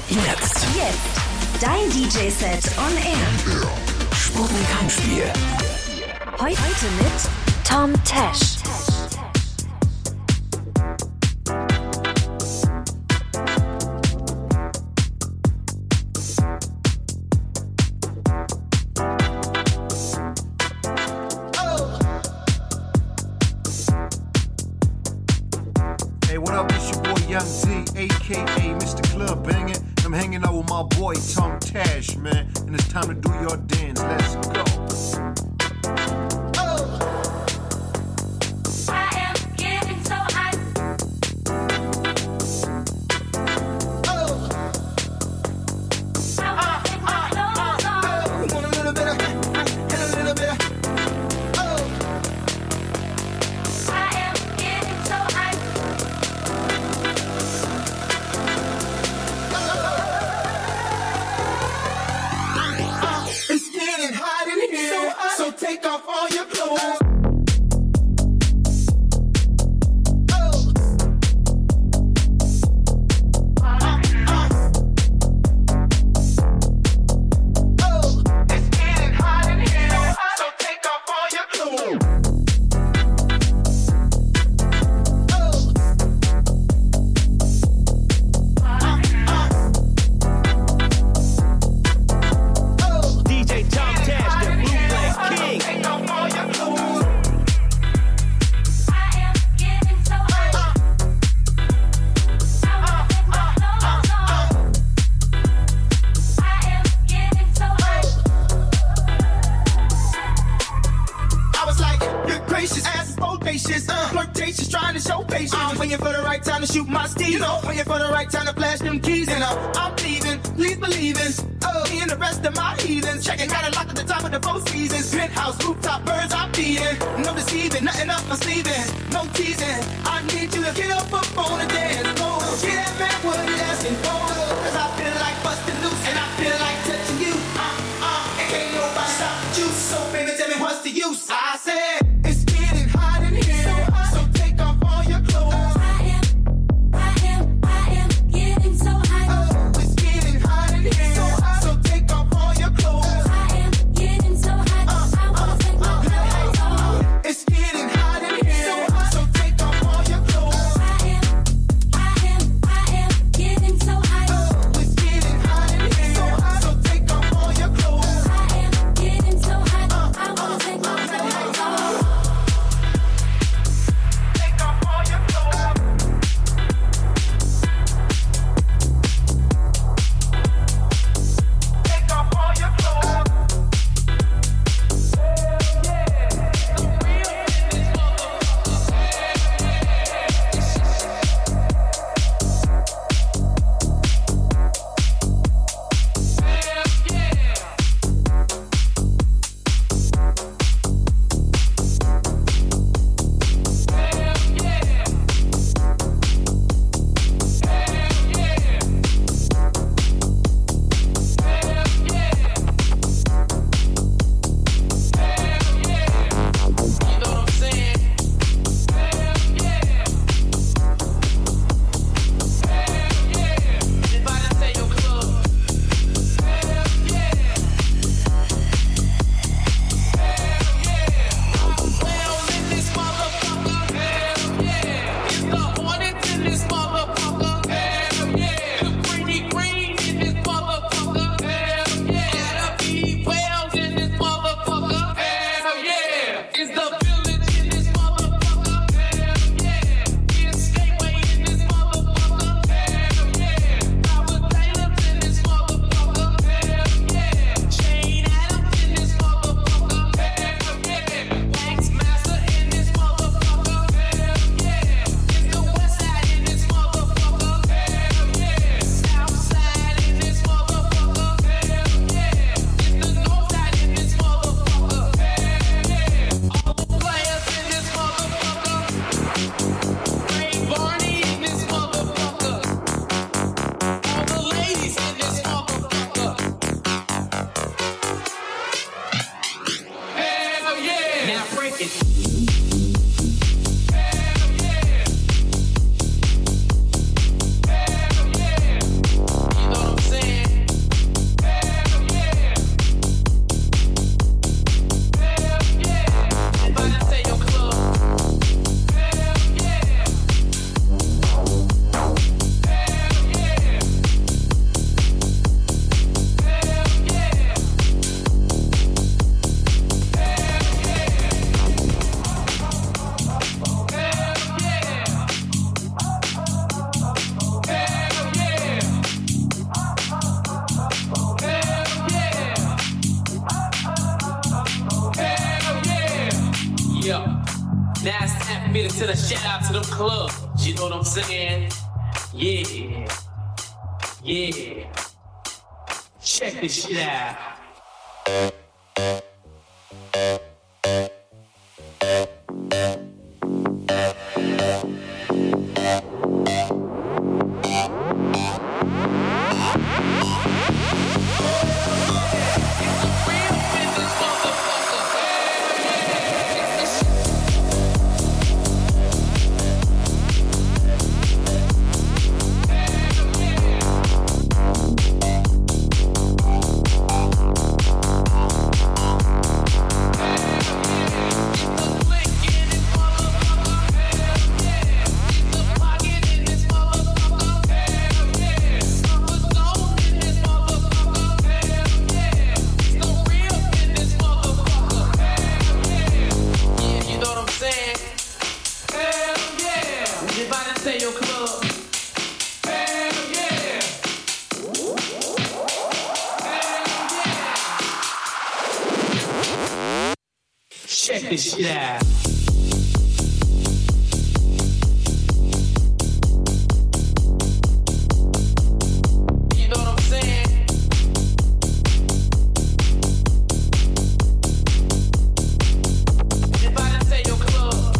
Jetzt. Dein DJ-Set on Air. Sputnik-Heimspiel. Heute mit Tom Tesh. Young Z, a.k.a. Mr. Club Bangin'. I'm hanging out with my boy Tom Tesh, man. And it's time to do your dance. Let's go. send a shout out to them clubs. You know what I'm saying? Yeah. Yeah. Check this shit out. Check this shit out. You know what I'm saying? If I didn't say your club,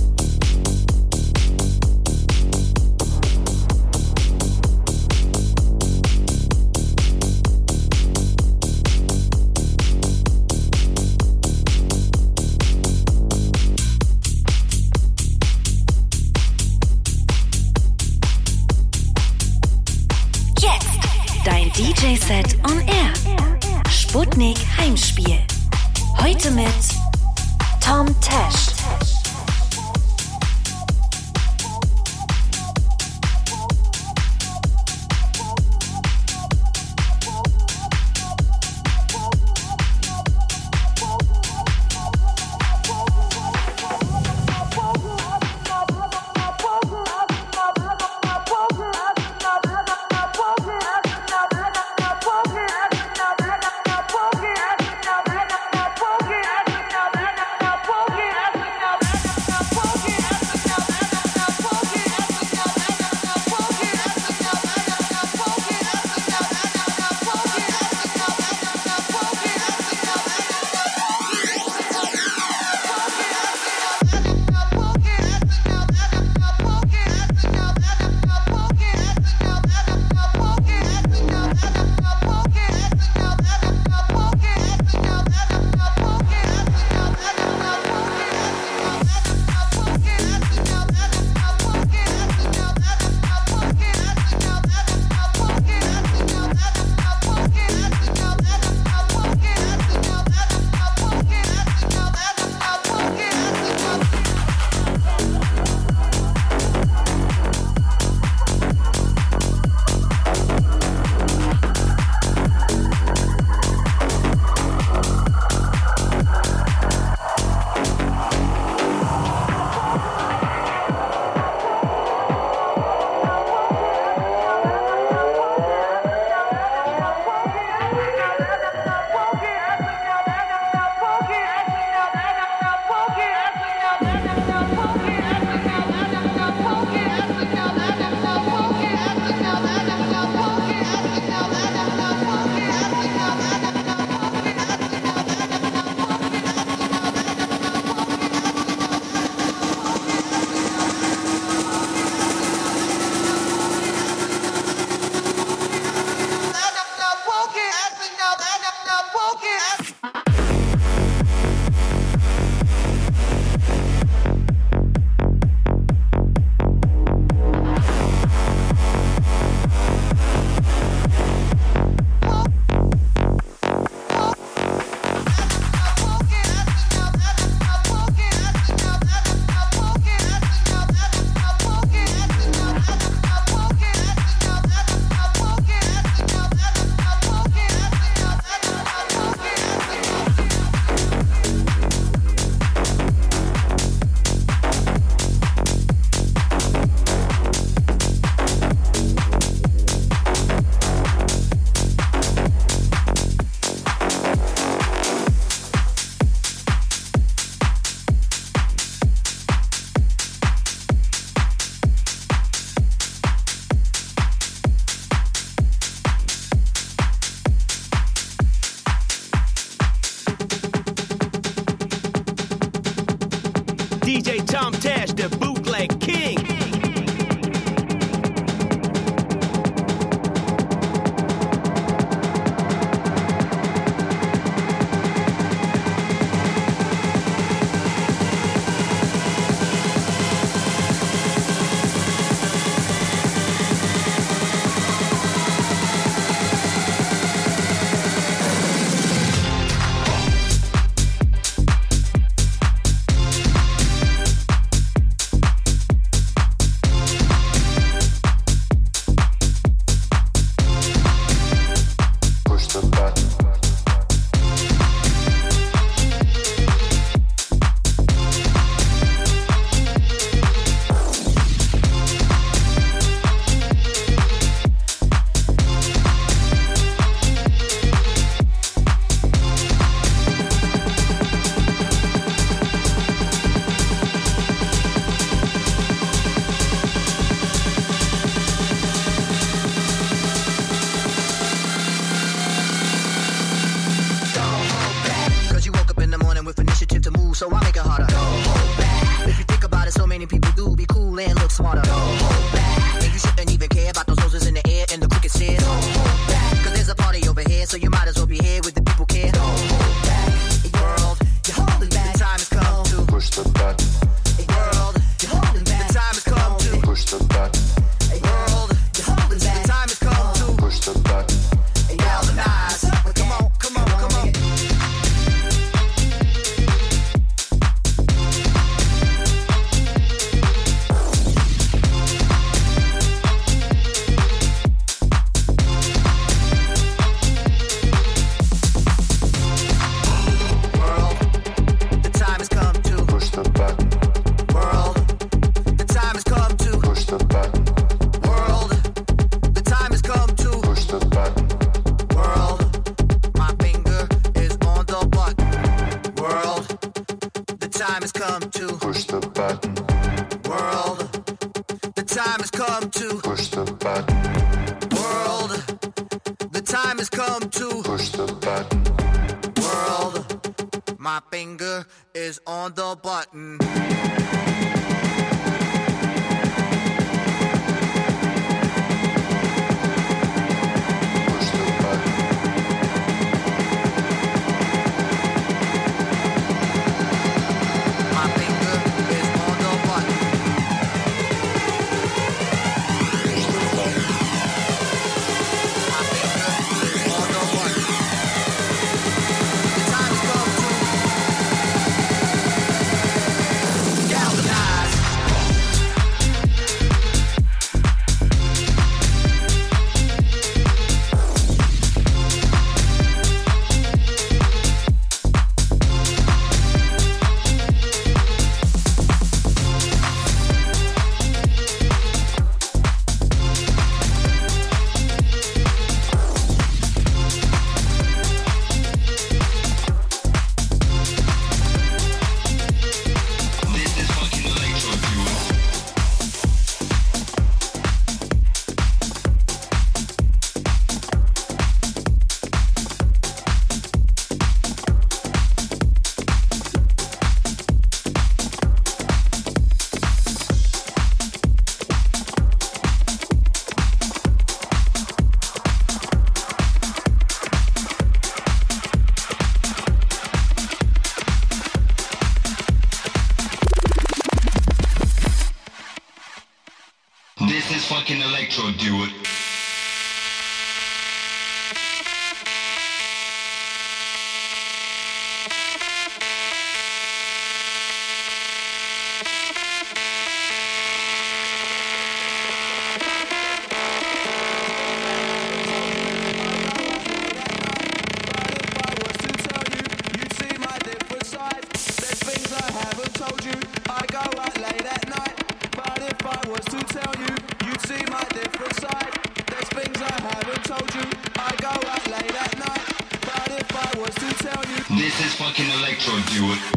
Dein DJ-Set on Air. Sputnik Heimspiel. Heute mit Tom Tesh. so you might as well be here with the people care. Don't hold back, world, you're holding back. The time has come to push the button. World, you're holding back. The time has come to push the button. World, you're holding back. The time has come to push the button. Galvanize. Come on, come on, come on. My finger is on the button. This is fucking electro, do it. This is fucking electro, do it.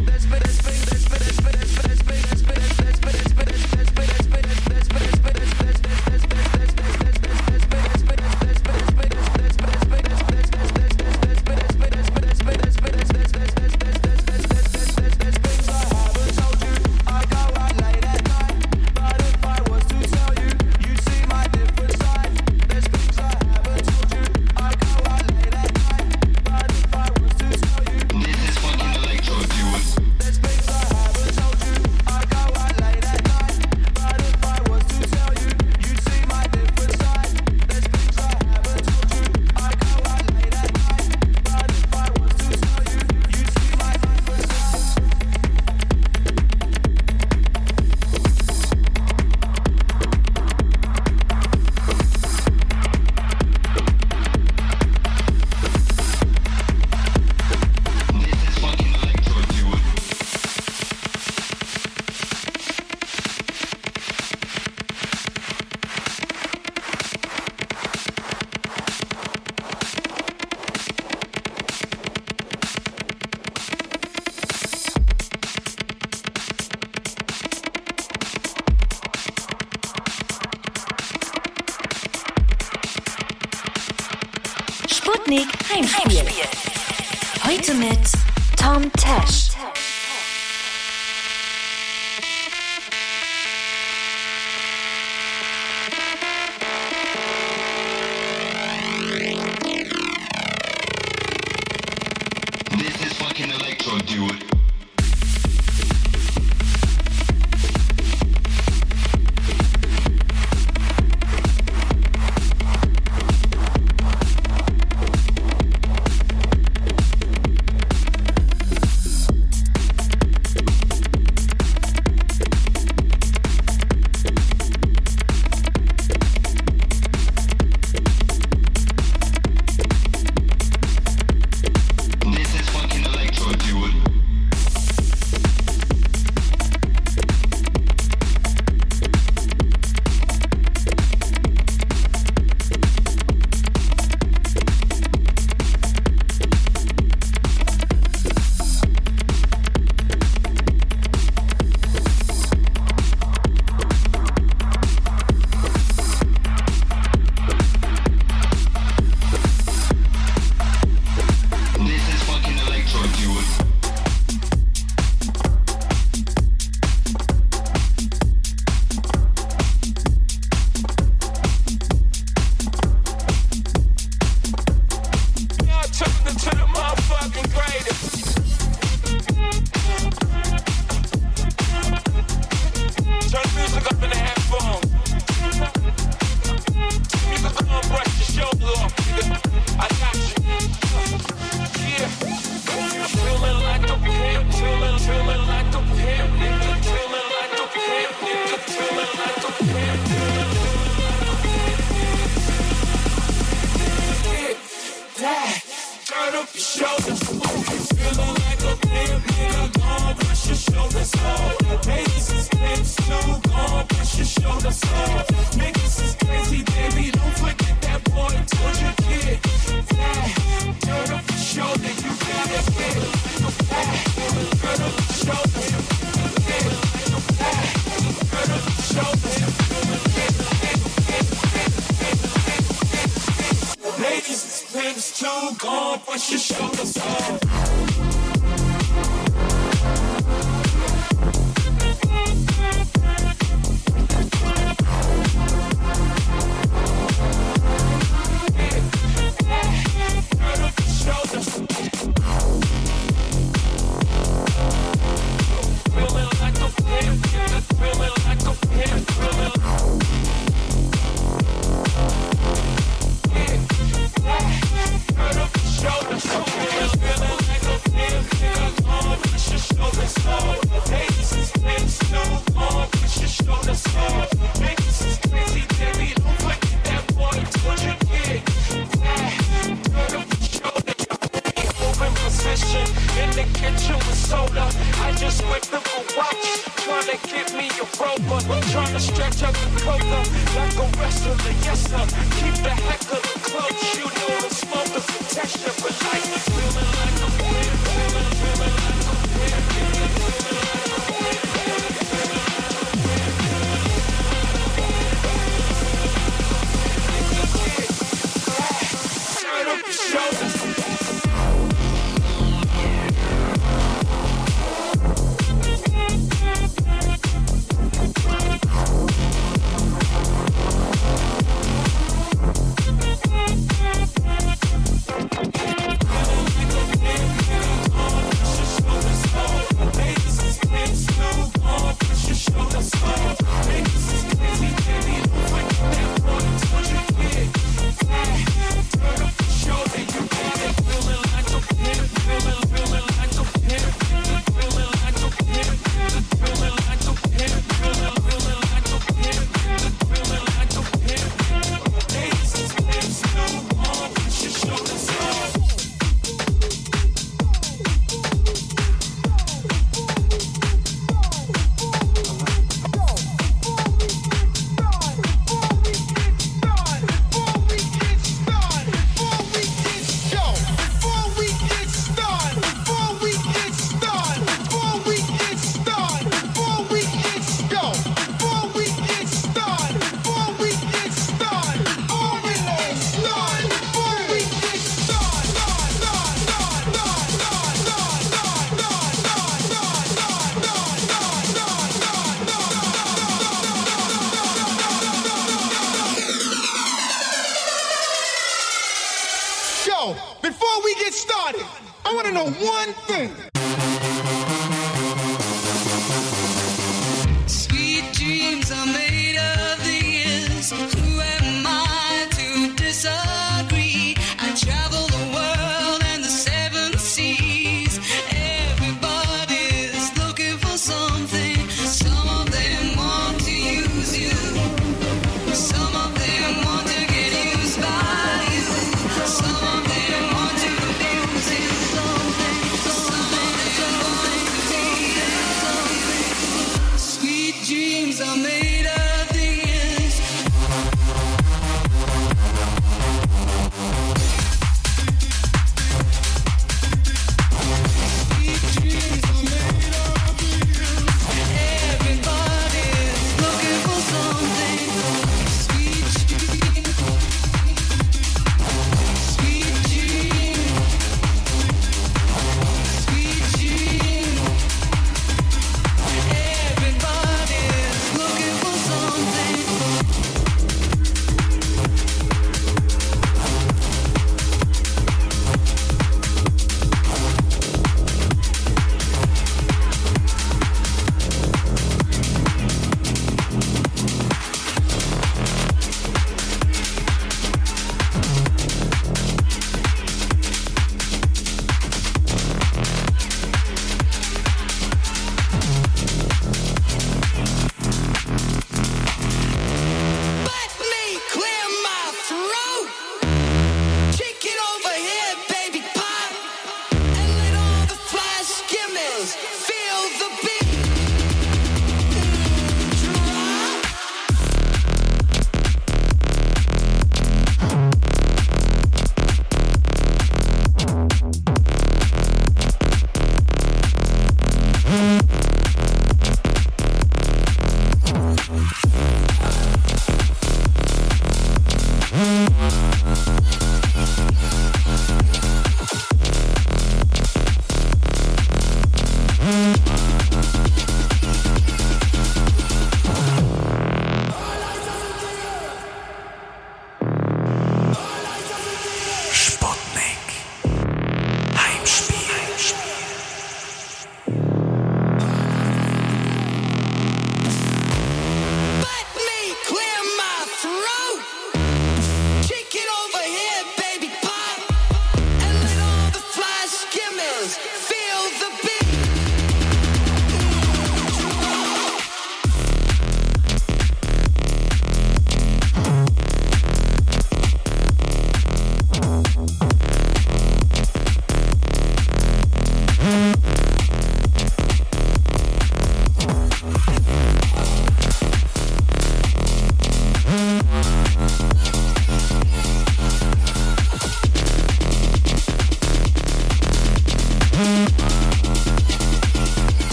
Sputnik Heimspiel. Heute mit Tom Tesh. do it. Before we get started, I want to know one thing.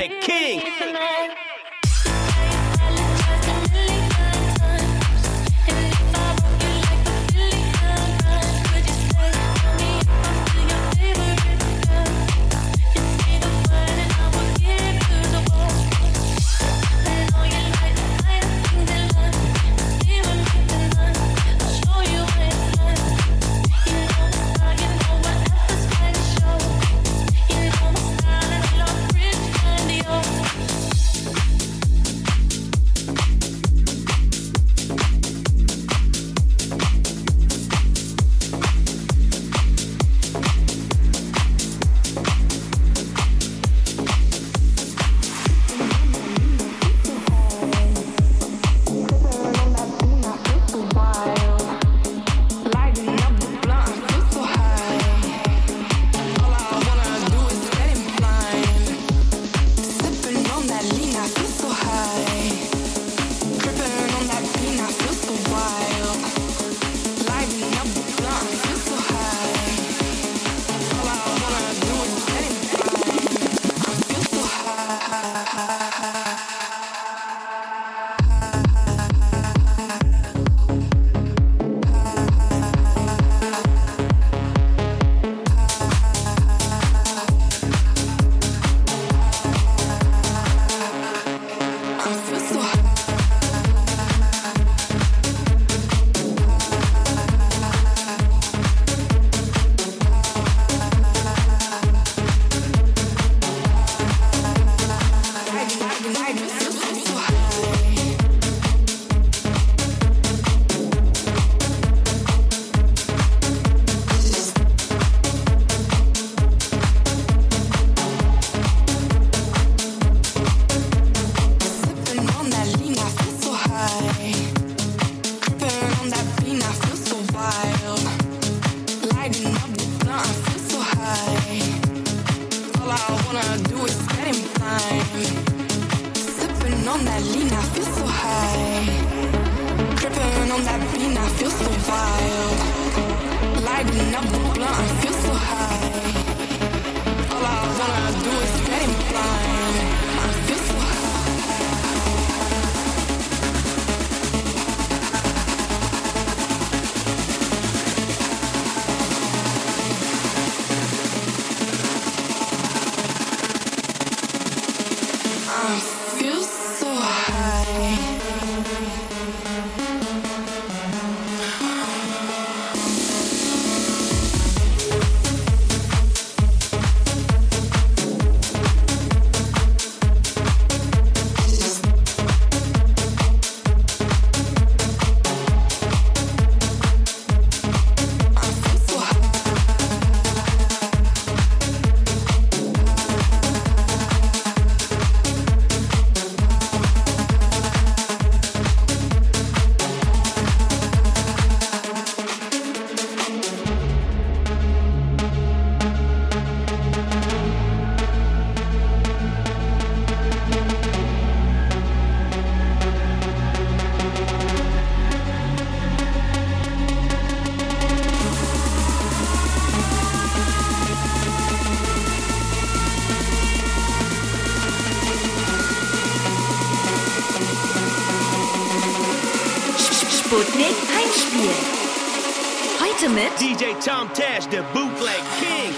Bootleg King. Sputnik Heimspiel. Heute mit DJ Tom Tash, der Bootleg King.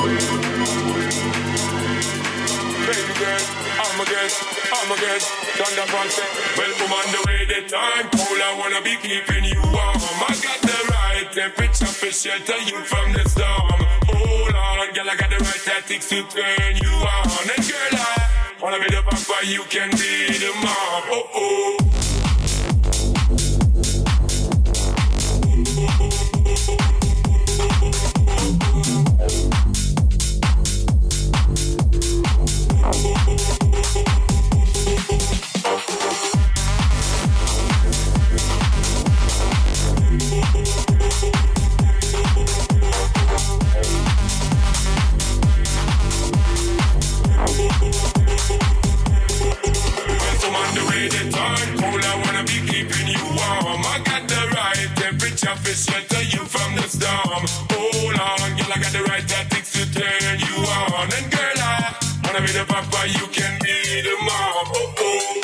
Baby girl, I'm a girl. Thunder Ponce. Well, come on the way the time cold. I wanna be keeping you warm. I got the right temperature for shelter you from the storm. Hold on, girl, I got the right tactics to turn you on. And girl, I wanna be the papa, you can be the mom. Oh oh. Shelter you from the storm. Hold on, girl, I got the right tactics to turn you on. And girl, I wanna be the papa, you can be the mom. Oh oh.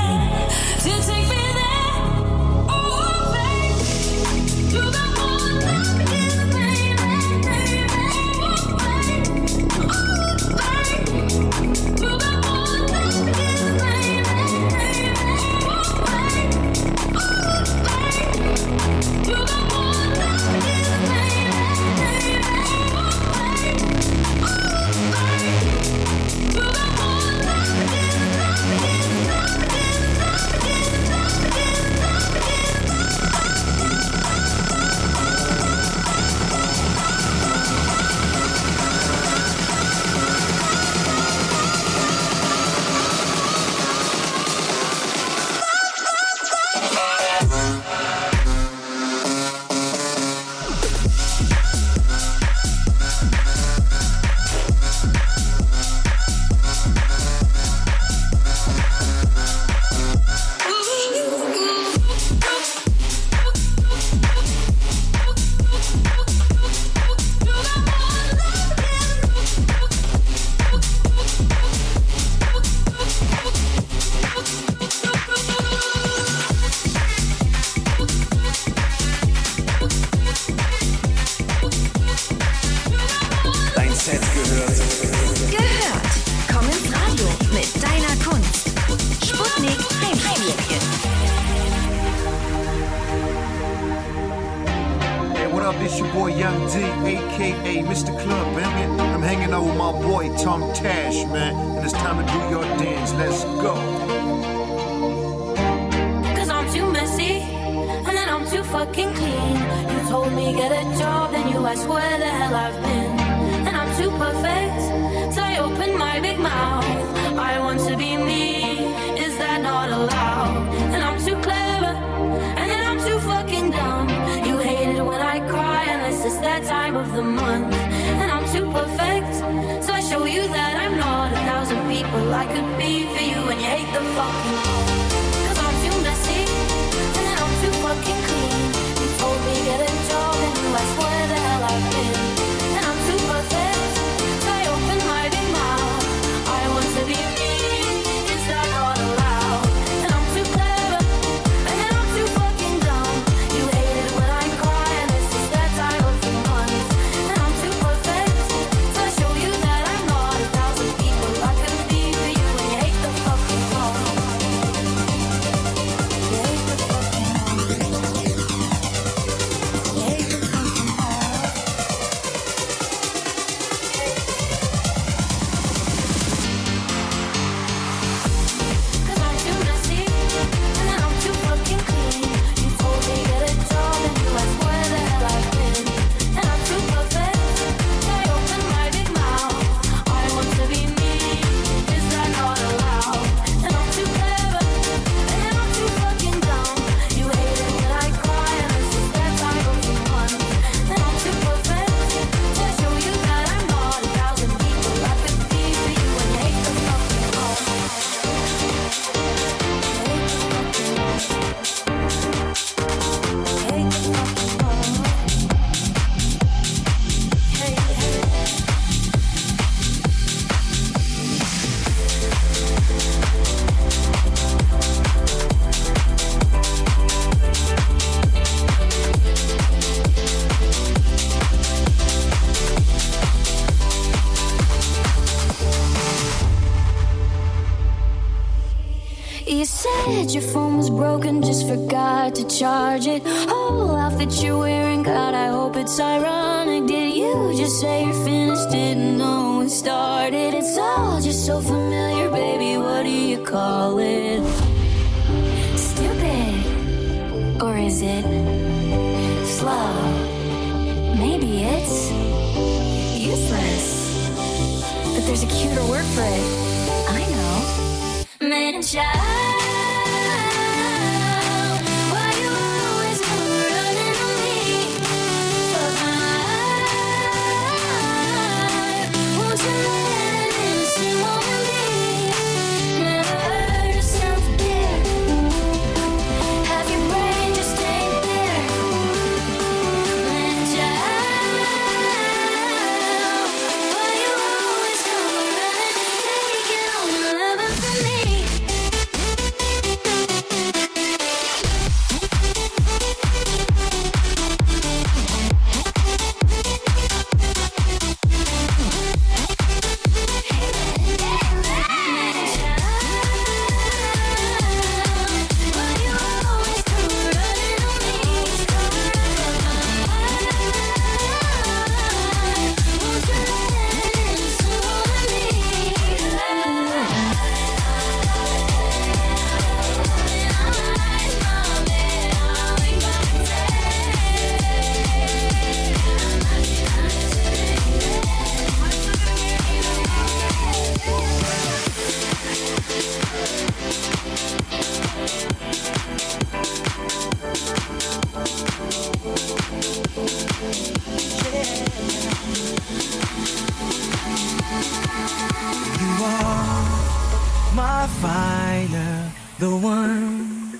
You got more. up? This your boy Young D, aka Mr. Club Bangin'. I'm hanging out with my boy Tom Tash, man, and it's time to do your dance. Let's go. Cause I'm too messy, and then I'm too fucking clean. You told me get a job, then you asked where the hell I've been. And I'm too perfect, so I open my big mouth. I want to be me, is that not allowed? And I'm too clever, and then I'm too fucking dumb. You hate it when I cry, unless it's that time of the month. And I'm too perfect, so I show you that I'm not 1,000 people I could be for you, and you hate the fucking all. Cause I'm too messy, and then I'm too fucking clean. You told me get a job, and you asked where the hell I've been. And I'm too perfect, so I open my big mouth. I want to be me, is that not allowed? And I'm too clever, and then I'm too fucking dumb. You hate it when I cry, and this is that time of the month. And I'm too perfect, so I show you that I'm not 1,000 people I could be for you, and you hate the fucking all. You hate the fucking all. You hate the fucking all. Cause I'm too messy, and then I'm too fucking clean. You told me get a job, and you asked where the hell I've been. And I'm too perfect, so I open my big mouth. I want to be me, is that not allowed? And I'm too clever, and then I'm too fucking dumb. You hate it when I cry, and this is that time of the month. And I'm too perfect, so I show you that I'm not 1,000 people I could be for you, and you hate the fucking all. You said your phone was broken, just forgot to charge it. Whole outfit you're wearing, God, I hope it's ironic. Did you just say you're finished, didn't know it started? It's all just so familiar, baby, what do you call it? Stupid, or is it slow? Maybe it's useless, but there's a cuter word for it. I know. Man, child, why you always come running to me? But won't you let an innocent woman be? Never heard yourself there. Have your brain just ain't there? Man, child, why you always come running, taking all my loving from me? My fire, the one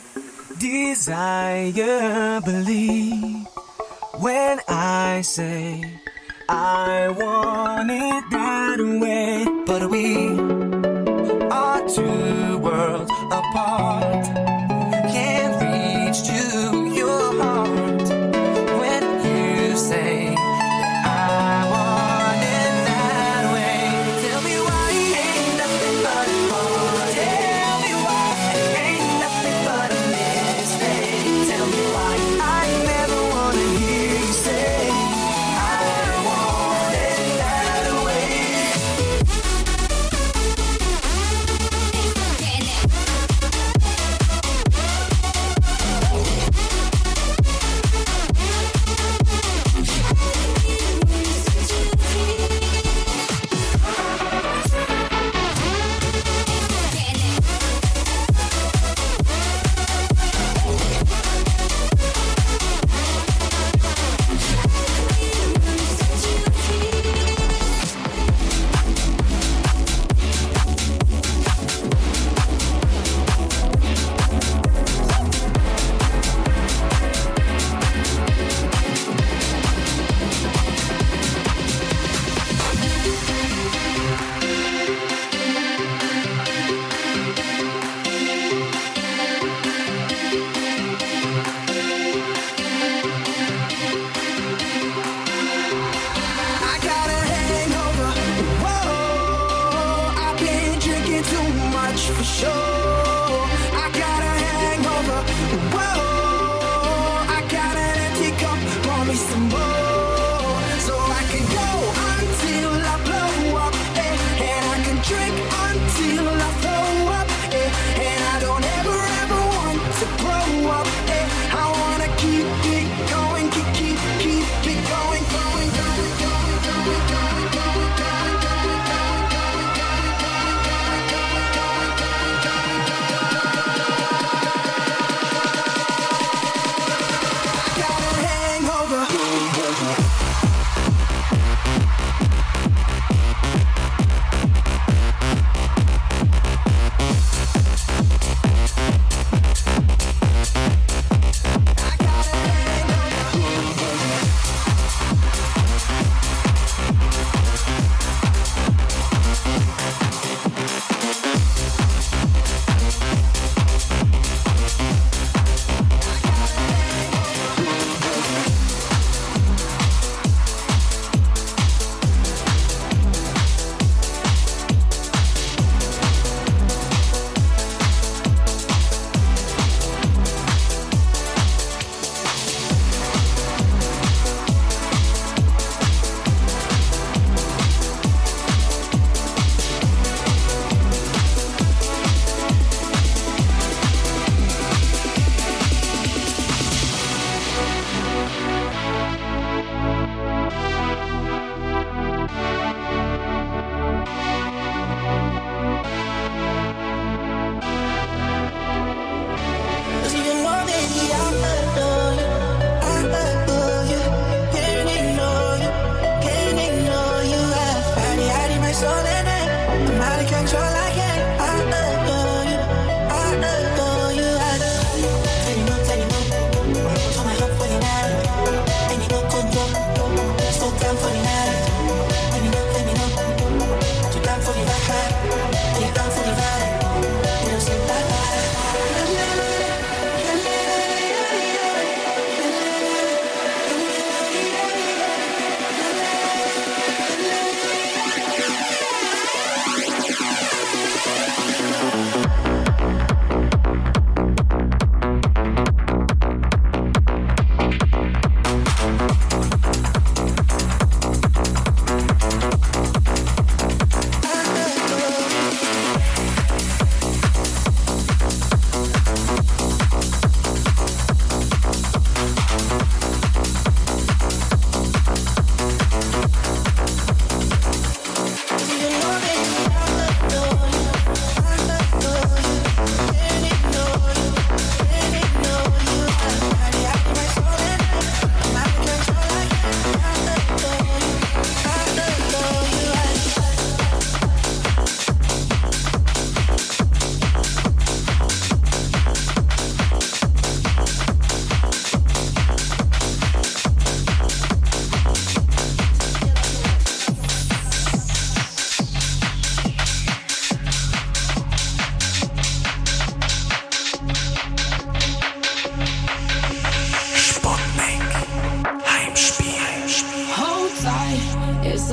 desire, believe when I say I want it that way. But we are two worlds apart, can't reach to your heart when you say I want it that way. Tell me why it ain't nothing but a bore. Tell me why it ain't nothing but a mistake. Tell me why I never wanna hear you say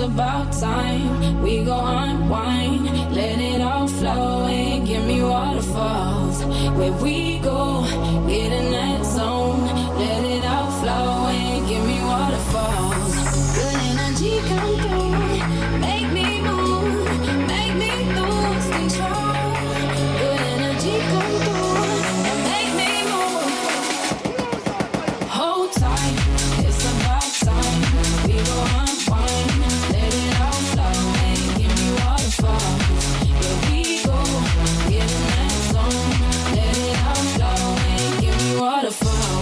about time we go unwind. Let it all flow and give me waterfalls. Where we go, get in that zone. Let it all flow and give me waterfalls. Good energy come through, make me move, make me lose control. Good energy come through and make me move. Hold tight, it's about time we go unwind. Let it all flow and give me waterfalls. Where we go, get in that zone. Let it all flow and give me waterfalls.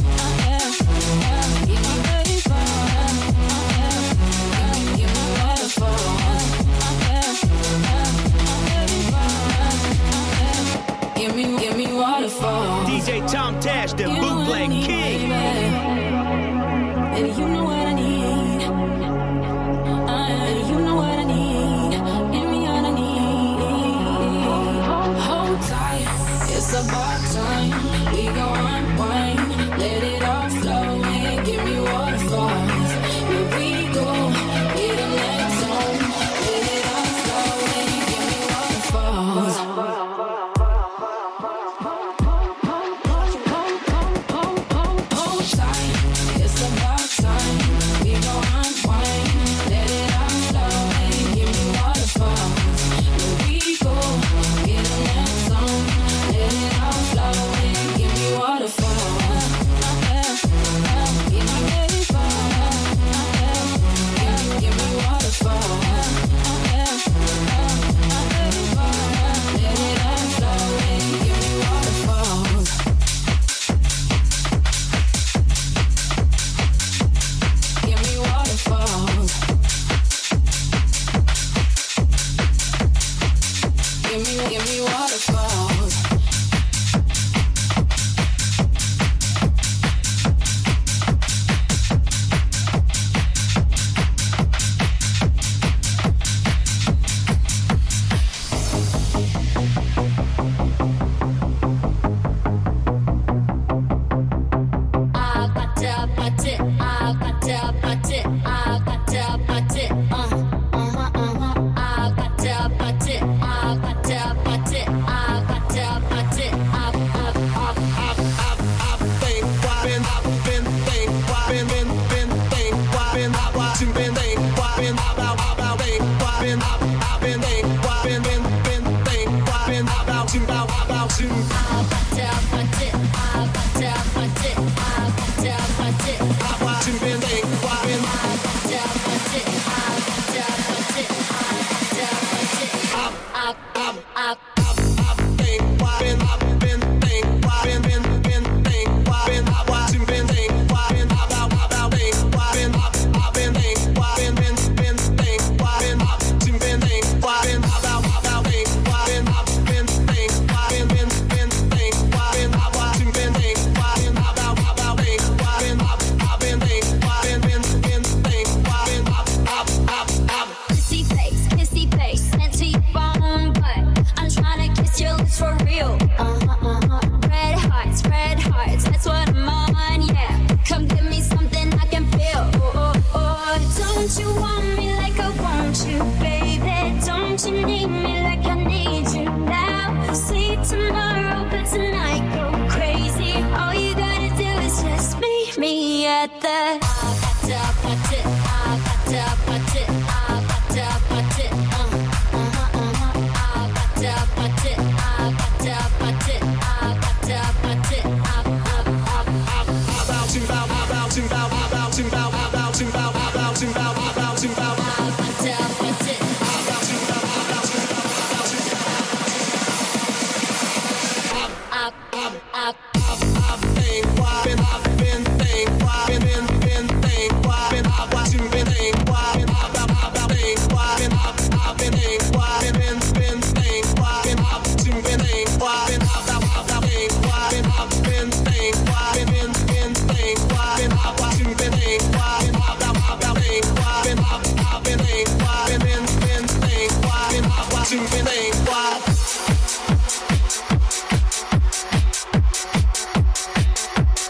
Give me waterfall. DJ Tom Tash, the bootleg king. Baby, you know what I need. Baby, you know what I need. Give me what I need. Hold tight, it's about time we go unwind. Let it all flow and give me waterfalls. Where we go, get in that zone. Let it all flow and give me waterfalls.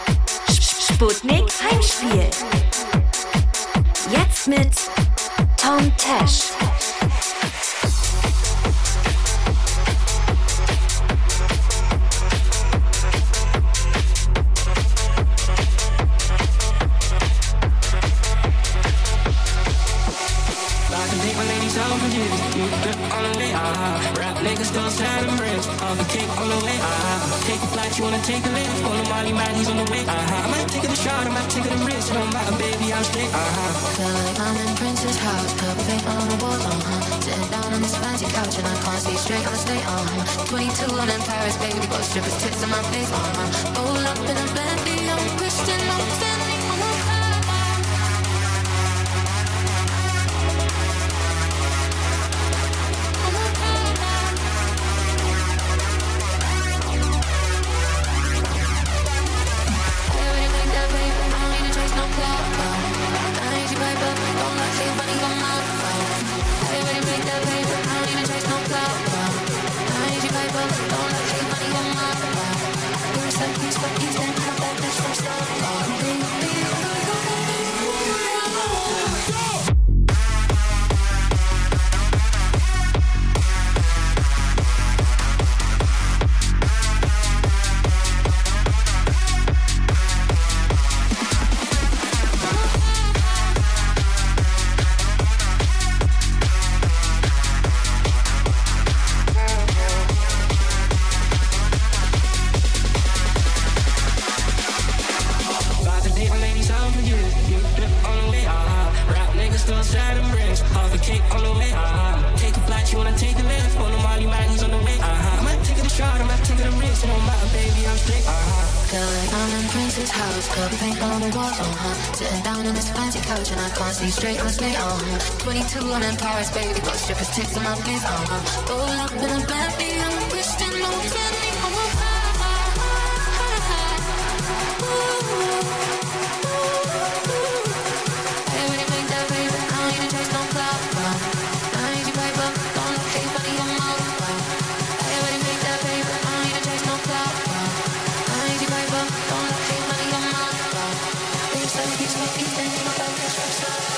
Sputnik Heimspiel. Jetzt mit Tom Tom Tash. Niggas don't sign them ribs. All the cake on the way. Take a flight, you wanna take a lift. Follow Molly, man, he's on the way. I might take it a shot, I might take it a risk. No matter, baby, I'm straight. Feel like I'm in Prince's house. Purple paint on the wall. Sitting down on this fancy couch and I can't see straight. I'ma stay. 22, I'm in Paris, baby. Got strippers tits in my face. Roll up in a Bentley, I'm Christian, I'm Fendi, I'm a straight, I'ma stay 22, I'm in Paris, baby. Got strippers tits in my face. Roll up in a Bentley, I'm a Christian, no Fendi, I'm a hey, when you make that baby, I don't need to chase no clout. I need you paper, don't look hey, funny, I'm out. Hey, when you make that baby, I don't need to chase no clout. I need you paper, don't look hey, funny, I'm out. They say he's my piece, then you know that that's what's up.